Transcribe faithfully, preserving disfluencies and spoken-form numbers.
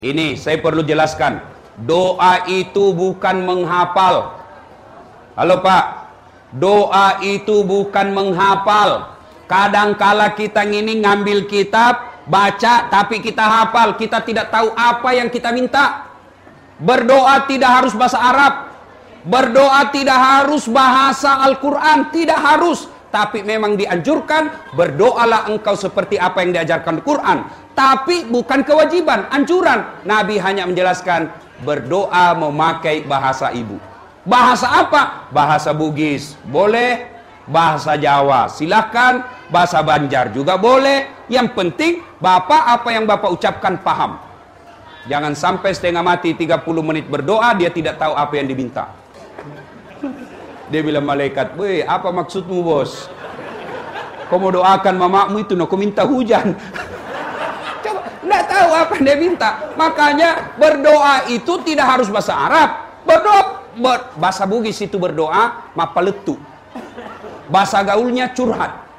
Ini saya perlu jelaskan, doa itu bukan menghafal. Halo Pak, doa itu bukan menghafal. Kadangkala kita ini ngambil kitab, baca, tapi kita hafal, kita tidak tahu apa yang kita minta. Berdoa tidak harus bahasa Arab, berdoa tidak harus bahasa Al-Quran, tidak harus. Tapi memang dianjurkan, berdoalah engkau seperti apa yang diajarkan Al-Quran. Tapi bukan kewajiban, anjuran. Nabi hanya menjelaskan, berdoa memakai bahasa ibu. Bahasa apa? Bahasa Bugis, boleh. Bahasa Jawa, silahkan. Bahasa Banjar juga boleh. Yang penting, Bapak apa yang Bapak ucapkan paham. Jangan sampai setengah mati tiga puluh menit berdoa, dia tidak tahu apa yang diminta. Dia bilang malaikat, weh, apa maksudmu bos? Kau mau doakan mamamu itu, no, kau minta hujan. Coba, nggak tahu apa yang dia minta. Makanya berdoa itu tidak harus bahasa Arab. Berdoa, ber, bahasa Bugis itu berdoa, mapaletu. Bahasa gaulnya curhat.